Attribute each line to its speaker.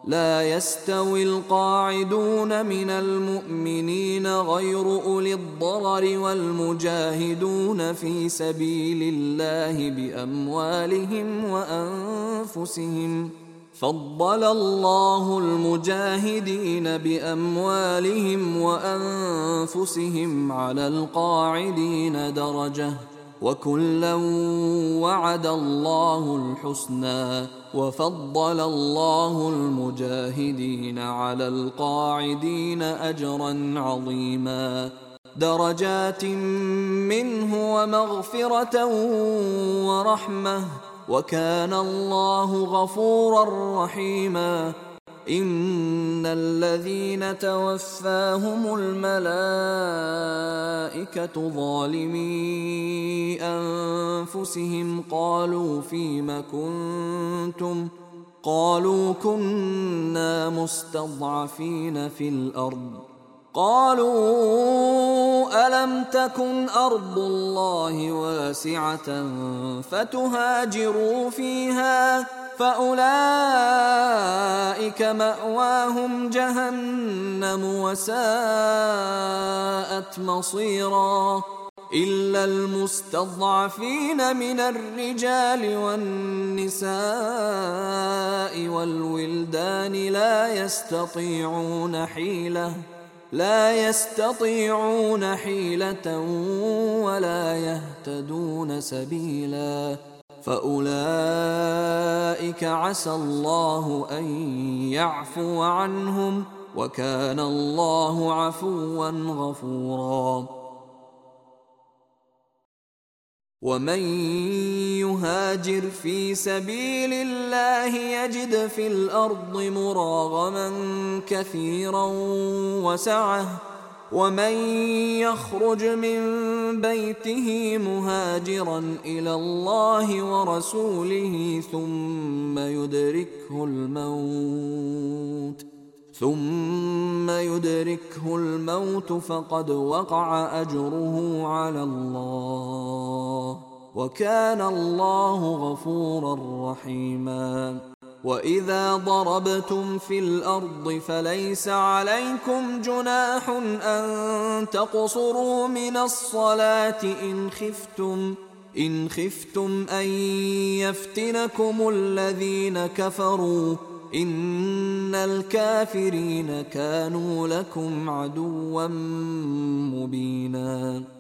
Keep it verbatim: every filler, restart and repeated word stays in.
Speaker 1: لا يستوي القاعدون من المؤمنين غير أولي الضرر والمجاهدون في سبيل الله بأموالهم وأنفسهم. فضل الله المجاهدين بأموالهم وأنفسهم على القاعدين درجة، وكلا وعد الله الحسنى، وفضل الله المجاهدين على القاعدين أجرا عظيما، درجات منه ومغفرة ورحمة، وكان الله غفورا رحيما. إن الذين توفاهم الملائكة ظالمي أنفسهم قالوا فيم كنتم قالوا كنا مستضعفين في الأرض قالوا ألم تكن أرض الله واسعة فتهاجروا فيها فأولئك مأواهم جهنم وساءت مصيرا. إلا المستضعفين من الرجال والنساء والولدان لا يستطيعون حيلة لا يستطيعون حيلة ولا يهتدون سبيلا، فأولئك عسى الله أن يعفو عنهم، وكان الله عفوا غفورا. ومن يهاجر في سبيل الله يجد في الأرض مراغما كثيرا وسعة، ومن يخرج من بيته مهاجرا إلى الله ورسوله ثم يدركه الموت ثم يدركه الموت فقد وقع أجره على الله، وكان الله غفورا رحيما. وإذا ضربتم في الأرض فليس عليكم جناح أن تقصروا من الصلاة إن خفتم إن خفتم أن يفتنكم الذين كفروا، إن الكافرين كانوا لكم عدوا مبينا.